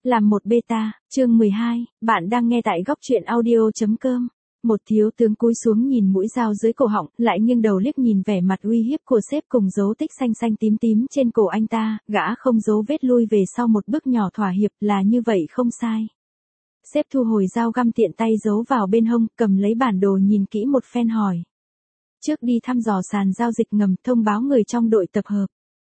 Làm một beta, chương 12, bạn đang nghe tại góc truyện audio.com. Một thiếu tướng cúi xuống nhìn mũi dao dưới cổ họng, lại nghiêng đầu liếc nhìn vẻ mặt uy hiếp của sếp cùng dấu tích xanh xanh tím tím trên cổ anh ta, gã không giấu vết lui về sau một bước nhỏ thỏa hiệp, là như vậy không sai. Sếp thu hồi dao găm tiện tay giấu vào bên hông, cầm lấy bản đồ nhìn kỹ một phen hỏi. Trước đi thăm dò sàn giao dịch ngầm, thông báo người trong đội tập hợp.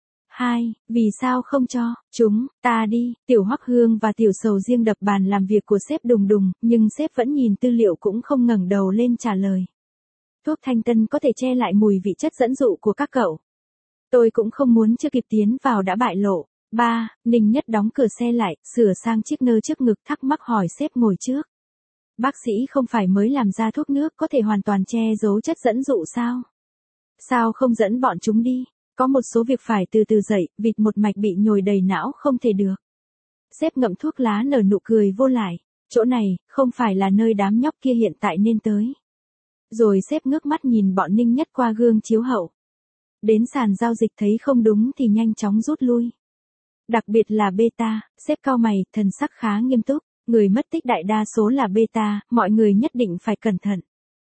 2. Vì sao không cho chúng ta đi? Tiểu Hoắc Hương và Tiểu Sầu riêng đập bàn làm việc của sếp đùng đùng, nhưng sếp vẫn nhìn tư liệu cũng không ngẩng đầu lên trả lời. Thuốc thanh tân có thể che lại mùi vị chất dẫn dụ của các cậu. Tôi cũng không muốn chưa kịp tiến vào đã bại lộ. 3. Ninh Nhất đóng cửa xe lại, sửa sang chiếc nơ trước ngực, thắc mắc hỏi sếp ngồi trước. Bác sĩ không phải mới làm ra thuốc nước có thể hoàn toàn che giấu chất dẫn dụ sao? Sao không dẫn bọn chúng đi? Có một số việc phải từ từ dậy, vịt một mạch bị nhồi đầy não không thể được. Sếp ngậm thuốc lá nở nụ cười vô lại. Chỗ này, không phải là nơi đám nhóc kia hiện tại nên tới. Rồi sếp ngước mắt nhìn bọn Ninh Nhất qua gương chiếu hậu. Đến sàn giao dịch thấy không đúng thì nhanh chóng rút lui. Đặc biệt là beta, sếp cau mày, thần sắc khá nghiêm túc. Người mất tích đại đa số là beta, mọi người nhất định phải cẩn thận.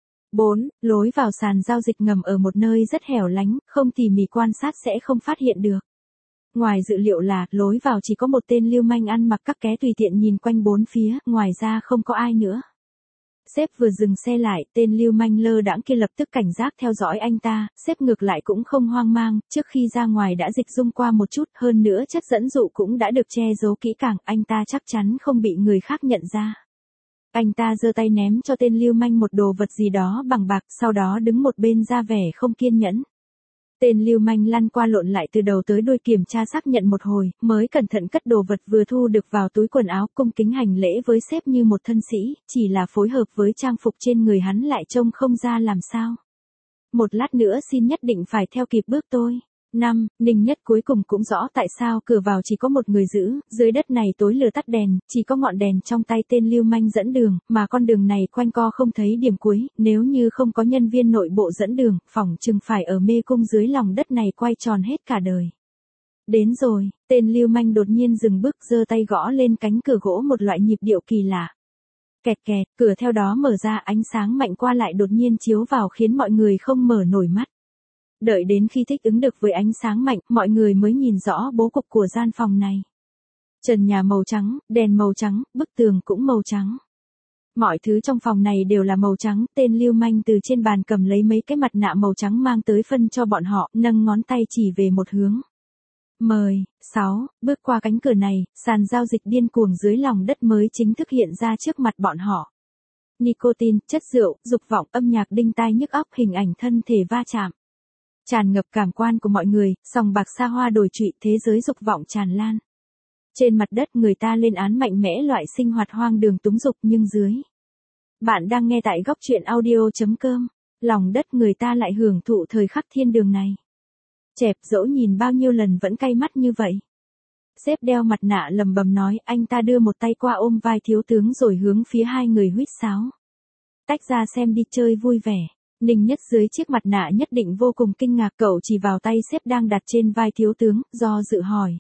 4. Lối vào sàn giao dịch ngầm ở một nơi rất hẻo lánh, không tỉ mỉ quan sát sẽ không phát hiện được. Ngoài dự liệu là, lối vào chỉ có một tên lưu manh ăn mặc các ké tùy tiện nhìn quanh bốn phía, ngoài ra không có ai nữa. Sếp vừa dừng xe lại, tên lưu manh lơ đãng kia lập tức cảnh giác theo dõi anh ta, sếp ngược lại cũng không hoang mang, trước khi ra ngoài đã dịch dung qua một chút, hơn nữa chất dẫn dụ cũng đã được che giấu kỹ càng, anh ta chắc chắn không bị người khác nhận ra. Anh ta giơ tay ném cho tên lưu manh một đồ vật gì đó bằng bạc, sau đó đứng một bên ra vẻ không kiên nhẫn. Tên lưu manh lăn qua lộn lại từ đầu tới đuôi kiểm tra xác nhận một hồi, mới cẩn thận cất đồ vật vừa thu được vào túi quần áo, cung kính hành lễ với sếp như một thân sĩ, chỉ là phối hợp với trang phục trên người hắn lại trông không ra làm sao. Một lát nữa xin nhất định phải theo kịp bước tôi. 5. Ninh Nhất cuối cùng cũng rõ tại sao cửa vào chỉ có một người giữ, dưới đất này tối lửa tắt đèn, chỉ có ngọn đèn trong tay tên lưu manh dẫn đường, mà con đường này quanh co không thấy điểm cuối, nếu như không có nhân viên nội bộ dẫn đường, phỏng chừng phải ở mê cung dưới lòng đất này quay tròn hết cả đời. Đến rồi, tên lưu manh đột nhiên dừng bước giơ tay gõ lên cánh cửa gỗ một loại nhịp điệu kỳ lạ. Kẹt kẹt, cửa theo đó mở ra, ánh sáng mạnh qua lại đột nhiên chiếu vào khiến mọi người không mở nổi mắt. Đợi đến khi thích ứng được với ánh sáng mạnh, mọi người mới nhìn rõ bố cục của gian phòng này. Trần nhà màu trắng, đèn màu trắng, bức tường cũng màu trắng. Mọi thứ trong phòng này đều là màu trắng, tên lưu manh từ trên bàn cầm lấy mấy cái mặt nạ màu trắng mang tới phân cho bọn họ, nâng ngón tay chỉ về một hướng. Mời. 6. Bước qua cánh cửa này, sàn giao dịch điên cuồng dưới lòng đất mới chính thức hiện ra trước mặt bọn họ. Nicotine, chất rượu, dục vọng, âm nhạc đinh tai nhức óc, hình ảnh thân thể va chạm. Tràn ngập cảm quan của mọi người, sòng bạc xa hoa đồi trụy, thế giới dục vọng tràn lan. Trên mặt đất người ta lên án mạnh mẽ loại sinh hoạt hoang đường túng dục nhưng dưới. Bạn đang nghe tại góc truyện audio.com. Lòng đất người ta lại hưởng thụ thời khắc thiên đường này. Chẹp dẫu nhìn bao nhiêu lần vẫn cay mắt như vậy. Sếp đeo mặt nạ lầm bầm nói, anh ta đưa một tay qua ôm vai thiếu tướng rồi hướng phía hai người huýt sáo. Tách ra xem đi chơi vui vẻ. Ninh Nhất dưới chiếc mặt nạ nhất định vô cùng kinh ngạc, cậu chỉ vào tay sếp đang đặt trên vai thiếu tướng, do dự hỏi.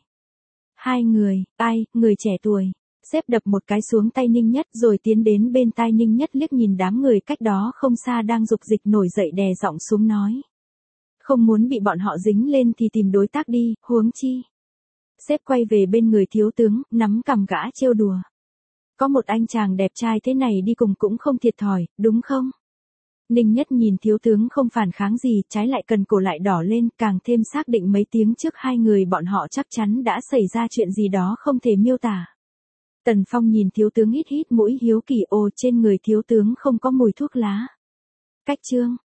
Hai người, ai, người trẻ tuổi. Sếp đập một cái xuống tay Ninh Nhất rồi tiến đến bên tai Ninh Nhất liếc nhìn đám người cách đó không xa đang dục dịch nổi dậy đè giọng xuống nói. Không muốn bị bọn họ dính lên thì tìm đối tác đi, huống chi. Sếp quay về bên người thiếu tướng, nắm cằm gã trêu đùa. Có một anh chàng đẹp trai thế này đi cùng cũng không thiệt thòi, đúng không? Ninh Nhất nhìn thiếu tướng không phản kháng gì, trái lại cần cổ lại đỏ lên, càng thêm xác định mấy tiếng trước hai người bọn họ chắc chắn đã xảy ra chuyện gì đó không thể miêu tả. Tần Phong nhìn thiếu tướng hít hít mũi hiếu kỳ, ồ, trên người thiếu tướng không có mùi thuốc lá. Cách chương.